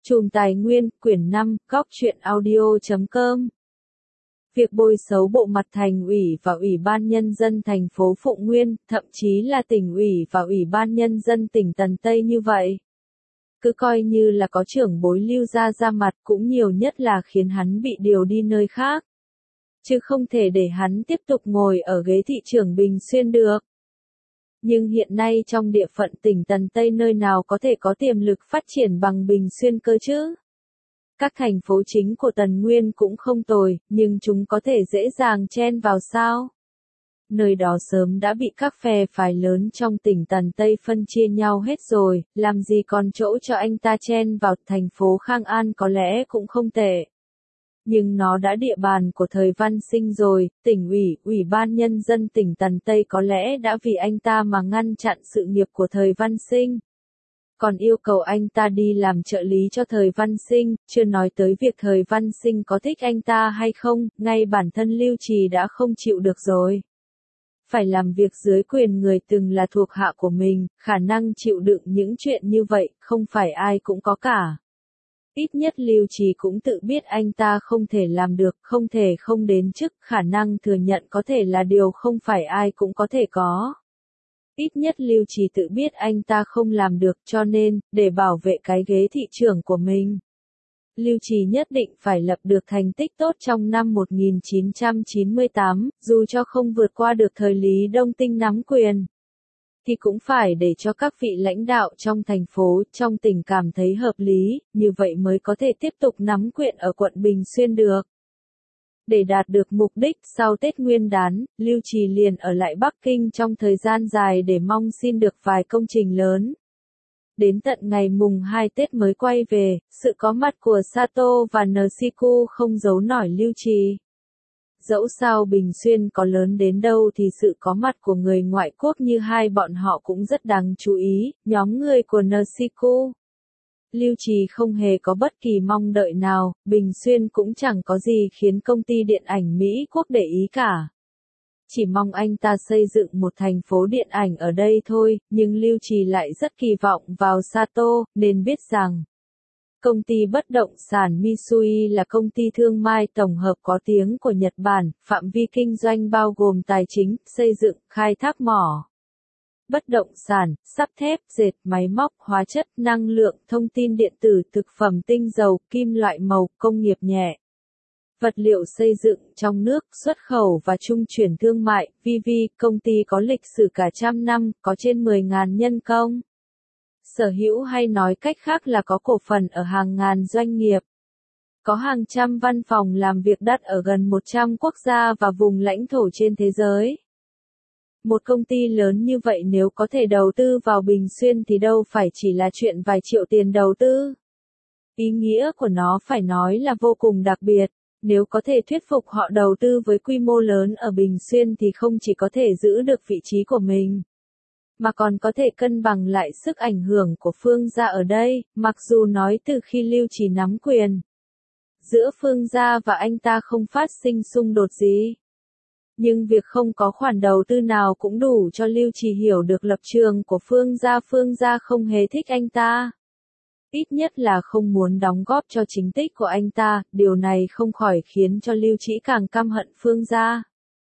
Chùm Tài Nguyên, quyển 5, góc truyện audio.com. Việc bôi xấu bộ mặt thành ủy và Ủy ban Nhân dân thành phố Phụng Nguyên, thậm chí là tỉnh ủy và Ủy ban Nhân dân tỉnh Tần Tây như vậy. Cứ coi như là có trưởng bối Lưu Gia ra mặt, cũng nhiều nhất là khiến hắn bị điều đi nơi khác. Chứ không thể để hắn tiếp tục ngồi ở ghế thị trưởng Bình Xuyên được. Nhưng hiện nay trong địa phận tỉnh Tần Tây nơi nào có thể có tiềm lực phát triển bằng Bình Xuyên cơ chứ? Các thành phố chính của Tần Nguyên cũng không tồi, nhưng chúng có thể dễ dàng chen vào sao? Nơi đó sớm đã bị các phe phái lớn trong tỉnh Tần Tây phân chia nhau hết rồi, làm gì còn chỗ cho anh ta chen vào. Thành phố Khang An có lẽ cũng không tệ. Nhưng nó đã địa bàn của thời Văn Sinh rồi, tỉnh ủy, Ủy ban Nhân dân tỉnh Tần Tây có lẽ đã vì anh ta mà ngăn chặn sự nghiệp của thời Văn Sinh. Còn yêu cầu anh ta đi làm trợ lý cho thời Văn Sinh, chưa nói tới việc thời Văn Sinh có thích anh ta hay không, ngay bản thân Lưu Trì đã không chịu được rồi. Phải làm việc dưới quyền người từng là thuộc hạ của mình, khả năng chịu đựng những chuyện như vậy, không phải ai cũng có cả. Ít nhất Lưu Trì cũng tự biết anh ta không thể làm được, không thể không đến chức, khả năng thừa nhận có thể là điều không phải ai cũng có thể có. Ít nhất Lưu Trì tự biết anh ta không làm được, cho nên, để bảo vệ cái ghế thị trưởng của mình, Lưu Trì nhất định phải lập được thành tích tốt trong năm 1998, dù cho không vượt qua được thời Lý Đông Tinh nắm quyền, thì cũng phải để cho các vị lãnh đạo trong thành phố, trong tỉnh cảm thấy hợp lý, như vậy mới có thể tiếp tục nắm quyền ở quận Bình Xuyên được. Để đạt được mục đích, sau Tết Nguyên đán, Lưu Trì liền ở lại Bắc Kinh trong thời gian dài để mong xin được vài công trình lớn. Đến tận ngày mùng 2 Tết mới quay về, sự có mặt của Sato và Nsiku không giấu nổi Lưu Trì. Dẫu sao Bình Xuyên có lớn đến đâu thì sự có mặt của người ngoại quốc như hai bọn họ cũng rất đáng chú ý, nhóm người của Nsiku. Lưu Trì không hề có bất kỳ mong đợi nào, Bình Xuyên cũng chẳng có gì khiến công ty điện ảnh Mỹ Quốc để ý cả. Chỉ mong anh ta xây dựng một thành phố điện ảnh ở đây thôi, nhưng Lưu Trì lại rất kỳ vọng vào Sato, nên biết rằng công ty bất động sản Mitsui là công ty thương mại tổng hợp có tiếng của Nhật Bản, phạm vi kinh doanh bao gồm tài chính, xây dựng, khai thác mỏ, bất động sản, sắt thép, dệt, máy móc, hóa chất, năng lượng, thông tin điện tử, thực phẩm tinh dầu, kim loại màu, công nghiệp nhẹ, vật liệu xây dựng trong nước, xuất khẩu và trung chuyển thương mại. VV, công ty có lịch sử cả trăm năm, có trên 10.000 nhân công sở hữu, hay nói cách khác là có cổ phần ở hàng ngàn doanh nghiệp. Có hàng trăm văn phòng làm việc đặt ở gần 100 quốc gia và vùng lãnh thổ trên thế giới. Một công ty lớn như vậy nếu có thể đầu tư vào Bình Xuyên thì đâu phải chỉ là chuyện vài triệu tiền đầu tư. Ý nghĩa của nó phải nói là vô cùng đặc biệt. Nếu có thể thuyết phục họ đầu tư với quy mô lớn ở Bình Xuyên thì không chỉ có thể giữ được vị trí của mình, mà còn có thể cân bằng lại sức ảnh hưởng của Phương gia ở đây. Mặc dù nói từ khi Lưu Trì nắm quyền, giữa Phương gia và anh ta không phát sinh xung đột gì, nhưng việc không có khoản đầu tư nào cũng đủ cho Lưu Trì hiểu được lập trường của Phương gia. Phương gia không hề thích anh ta, ít nhất là không muốn đóng góp cho chính tích của anh ta. Điều này không khỏi khiến cho Lưu Trì càng căm hận Phương gia.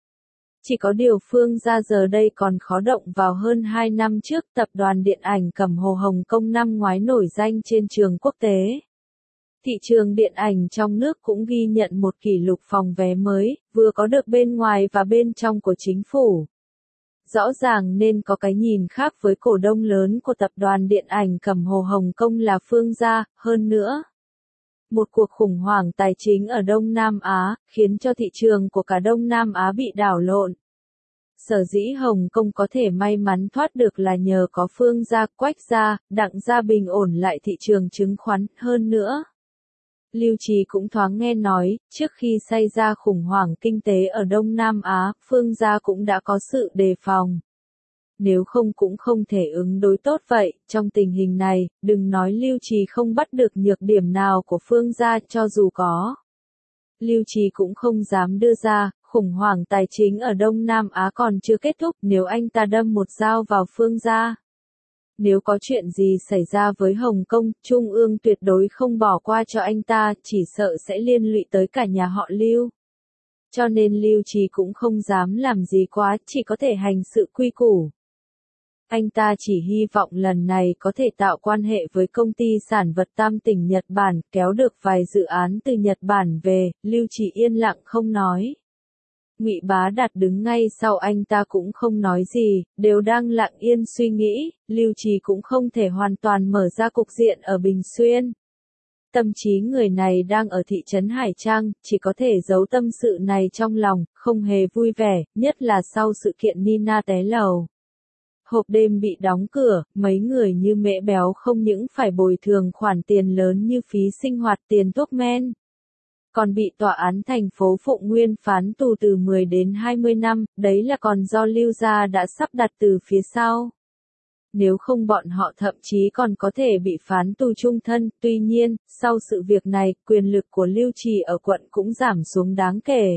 Chỉ có điều Phương gia giờ đây còn khó động vào. Hơn 2 năm trước, tập đoàn điện ảnh Cẩm Hồ Hồng Kông năm ngoái nổi danh trên trường quốc tế. Thị trường điện ảnh trong nước cũng ghi nhận một kỷ lục phòng vé mới, vừa có được bên ngoài và bên trong của chính phủ. Rõ ràng nên có cái nhìn khác với cổ đông lớn của tập đoàn điện ảnh Cẩm Hồ Hồng Kông là Phương gia. Hơn nữa, một cuộc khủng hoảng tài chính ở Đông Nam Á, khiến cho thị trường của cả Đông Nam Á bị đảo lộn. Sở dĩ Hồng Kông có thể may mắn thoát được là nhờ có Phương gia, Quách gia, Đặng gia bình ổn lại thị trường chứng khoán. Hơn nữa, Lưu Trì cũng thoáng nghe nói, trước khi xảy ra khủng hoảng kinh tế ở Đông Nam Á, Phương gia cũng đã có sự đề phòng. Nếu không cũng không thể ứng đối tốt vậy. Trong tình hình này, đừng nói Lưu Trì không bắt được nhược điểm nào của Phương gia, cho dù có, Lưu Trì cũng không dám đưa ra. Khủng hoảng tài chính ở Đông Nam Á còn chưa kết thúc, nếu anh ta đâm một dao vào Phương gia, Nếu có chuyện gì xảy ra với Hồng Kông, Trung ương tuyệt đối không bỏ qua cho anh ta, chỉ sợ sẽ liên lụy tới cả nhà họ Lưu. Cho nên Lưu Trì cũng không dám làm gì quá, chỉ có thể hành sự quy củ. Anh ta chỉ hy vọng lần này có thể tạo quan hệ với công ty sản vật Tam Tỉnh Nhật Bản, kéo được vài dự án từ Nhật Bản về. Lưu Trì yên lặng không nói. Ngụy Bá Đạt đứng ngay sau anh ta cũng không nói gì, đều đang lặng yên suy nghĩ. Lưu Trì cũng không thể hoàn toàn mở ra cục diện ở Bình Xuyên. Tâm trí người này đang ở thị trấn Hải Trang, chỉ có thể giấu tâm sự này trong lòng, không hề vui vẻ, nhất là sau sự kiện Nina té lầu. Hộp đêm bị đóng cửa, mấy người như Mễ Béo không những phải bồi thường khoản tiền lớn như phí sinh hoạt, tiền thuốc men, còn bị tòa án thành phố Phụng Nguyên phán tù từ 10 đến 20 năm, đấy là còn do Lưu gia đã sắp đặt từ phía sau. Nếu không bọn họ thậm chí còn có thể bị phán tù chung thân, tuy nhiên, sau sự việc này, quyền lực của Lưu Trì ở quận cũng giảm xuống đáng kể.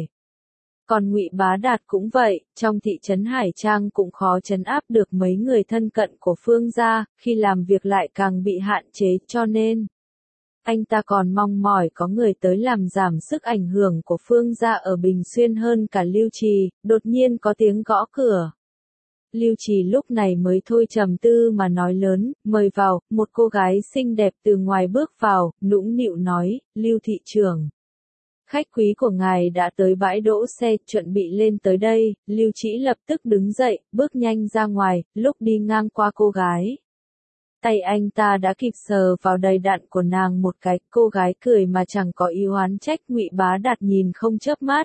Còn Ngụy Bá Đạt cũng vậy, trong thị trấn Hải Trang cũng khó trấn áp được mấy người thân cận của Phương gia, khi làm việc lại càng bị hạn chế, cho nên anh ta còn mong mỏi có người tới làm giảm sức ảnh hưởng của Phương gia ở Bình Xuyên hơn cả Lưu Trì. Đột nhiên có tiếng gõ cửa. Lưu Trì lúc này mới thôi trầm tư mà nói lớn, mời vào. Một cô gái xinh đẹp từ ngoài bước vào, nũng nịu nói, Lưu thị trưởng, khách quý của ngài đã tới bãi đỗ xe, chuẩn bị lên tới đây. Lưu Trĩ lập tức đứng dậy, bước nhanh ra ngoài. Lúc đi ngang qua cô gái, tay anh ta đã kịp sờ vào đầy đặn của nàng một cái. Cô gái cười mà chẳng có ý oán trách. Ngụy Bá Đạt nhìn không chớp mắt,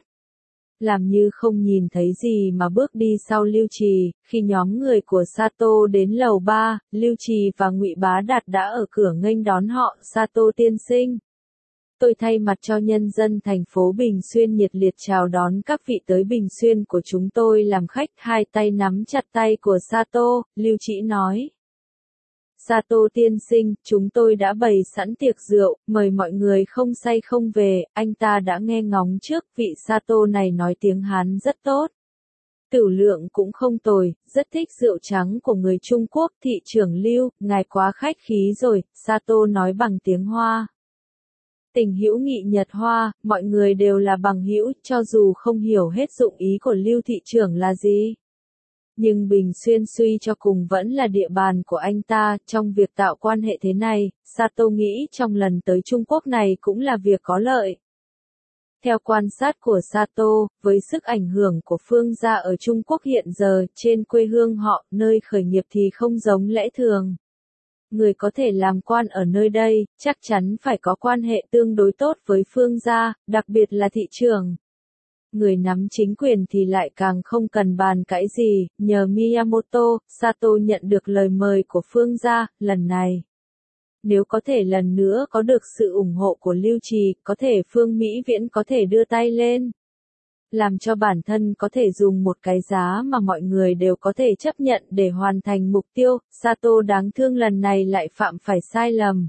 làm như không nhìn thấy gì mà bước đi sau Lưu Trì. Khi nhóm người của Sato đến lầu 3, Lưu Trì và Ngụy Bá Đạt đã ở cửa nghênh đón họ. Sato tiên sinh, tôi thay mặt cho nhân dân thành phố Bình Xuyên nhiệt liệt chào đón các vị tới Bình Xuyên của chúng tôi làm khách. Hai tay nắm chặt tay của Sato, Lưu Trĩ nói. Sato tiên sinh, chúng tôi đã bày sẵn tiệc rượu, mời mọi người không say không về. Anh ta đã nghe ngóng trước, vị Sato này nói tiếng Hán rất tốt. Tửu lượng cũng không tồi, rất thích rượu trắng của người Trung Quốc. Thị trưởng Lưu, ngài quá khách khí rồi, Sato nói bằng tiếng Hoa. Tình hữu nghị Nhật Hoa, mọi người đều là bằng hữu, cho dù không hiểu hết dụng ý của Lưu thị trưởng là gì. Nhưng Bình Xuyên suy cho cùng vẫn là địa bàn của anh ta. Trong việc tạo quan hệ thế này, Sato nghĩ trong lần tới Trung Quốc này cũng là việc có lợi. Theo quan sát của Sato, với sức ảnh hưởng của Phương gia ở Trung Quốc hiện giờ, trên quê hương họ, nơi khởi nghiệp thì không giống lẽ thường. Người có thể làm quan ở nơi đây, chắc chắn phải có quan hệ tương đối tốt với Phương gia, đặc biệt là thị trường. Người nắm chính quyền thì lại càng không cần bàn cãi gì. Nhờ Miyamoto, Sato nhận được lời mời của Phương gia. Lần này, nếu có thể lần nữa có được sự ủng hộ của Lưu Trì, có thể Phương Mỹ Viễn có thể đưa tay lên, làm cho bản thân có thể dùng một cái giá mà mọi người đều có thể chấp nhận để hoàn thành mục tiêu. Sato đáng thương lần này lại phạm phải sai lầm.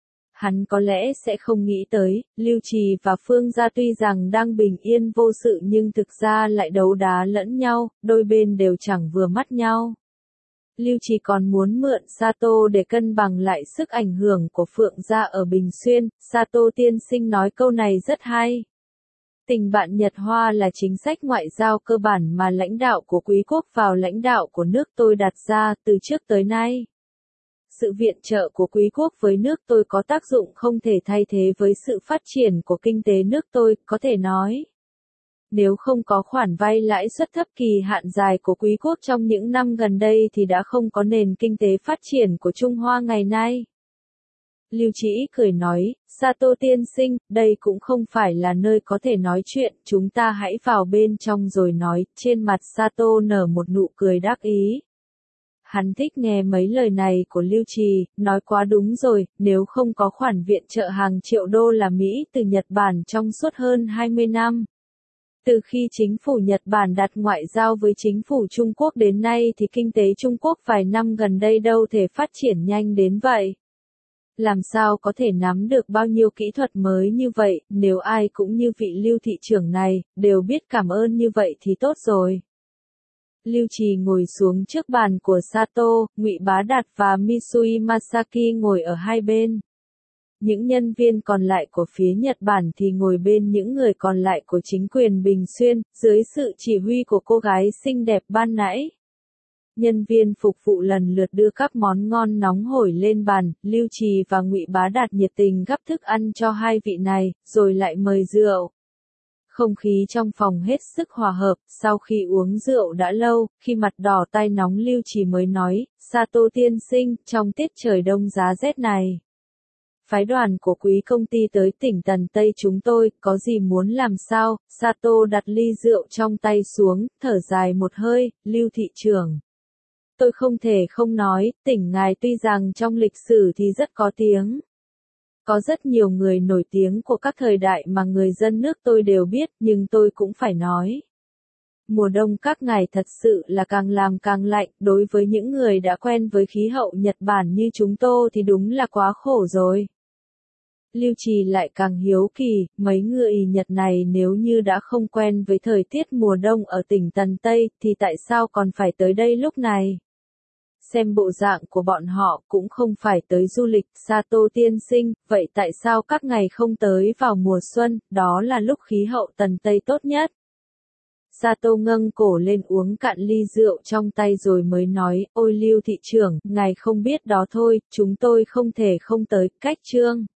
Hắn có lẽ sẽ không nghĩ tới, Lưu Trì và Phương gia tuy rằng đang bình yên vô sự nhưng thực ra lại đấu đá lẫn nhau, đôi bên đều chẳng vừa mắt nhau. Lưu Trì còn muốn mượn Sato để cân bằng lại sức ảnh hưởng của Phượng gia ở Bình Xuyên. Sato tiên sinh nói câu này rất hay. Tình bạn Nhật Hoa là chính sách ngoại giao cơ bản mà lãnh đạo của quý quốc vào lãnh đạo của nước tôi đặt ra từ trước tới nay. Sự viện trợ của quý quốc với nước tôi có tác dụng không thể thay thế với sự phát triển của kinh tế nước tôi, có thể nói. Nếu không có khoản vay lãi suất thấp kỳ hạn dài của quý quốc trong những năm gần đây thì đã không có nền kinh tế phát triển của Trung Hoa ngày nay. Lưu Trĩ cười nói, Sato tiên sinh, đây cũng không phải là nơi có thể nói chuyện, chúng ta hãy vào bên trong rồi nói. Trên mặt Sato nở một nụ cười đắc ý. Hắn thích nghe mấy lời này của Lưu Trì, nói quá đúng rồi, nếu không có khoản viện trợ hàng triệu đô la Mỹ từ Nhật Bản trong suốt hơn 20 năm. Từ khi chính phủ Nhật Bản đặt ngoại giao với chính phủ Trung Quốc đến nay thì kinh tế Trung Quốc vài năm gần đây đâu thể phát triển nhanh đến vậy. Làm sao có thể nắm được bao nhiêu kỹ thuật mới như vậy, nếu ai cũng như vị Lưu thị trưởng này, đều biết cảm ơn như vậy thì tốt rồi. Lưu Trì ngồi xuống trước bàn của Sato, Ngụy Bá Đạt và Misui Masaki ngồi ở hai bên. Những nhân viên còn lại của phía Nhật Bản thì ngồi bên những người còn lại của chính quyền Bình Xuyên, dưới sự chỉ huy của cô gái xinh đẹp ban nãy. Nhân viên phục vụ lần lượt đưa các món ngon nóng hổi lên bàn, Lưu Trì và Ngụy Bá Đạt nhiệt tình gắp thức ăn cho hai vị này, rồi lại mời rượu. Không khí trong phòng hết sức hòa hợp, sau khi uống rượu đã lâu, khi mặt đỏ tai nóng Lưu Trì mới nói, Sato tiên sinh, trong tiết trời đông giá rét này. Phái đoàn của quý công ty tới tỉnh Tần Tây chúng tôi, có gì muốn làm sao? Sato đặt ly rượu trong tay xuống, thở dài một hơi, Lưu thị trưởng. Tôi không thể không nói, tỉnh ngài tuy rằng trong lịch sử thì rất có tiếng. Có rất nhiều người nổi tiếng của các thời đại mà người dân nước tôi đều biết, nhưng tôi cũng phải nói. Mùa đông các ngài thật sự là càng làm càng lạnh, đối với những người đã quen với khí hậu Nhật Bản như chúng tôi thì đúng là quá khổ rồi. Lưu Trì lại càng hiếu kỳ, mấy người Nhật này nếu như đã không quen với thời tiết mùa đông ở tỉnh Tần Tây, thì tại sao còn phải tới đây lúc này? Xem bộ dạng của bọn họ cũng không phải tới du lịch, Sato tiên sinh, vậy tại sao các ngày không tới vào mùa xuân, đó là lúc khí hậu Tần Tây tốt nhất? Sato ngâng cổ lên uống cạn ly rượu trong tay rồi mới nói, ôi Lưu thị trưởng, ngài không biết đó thôi, chúng tôi không thể không tới, cách trương.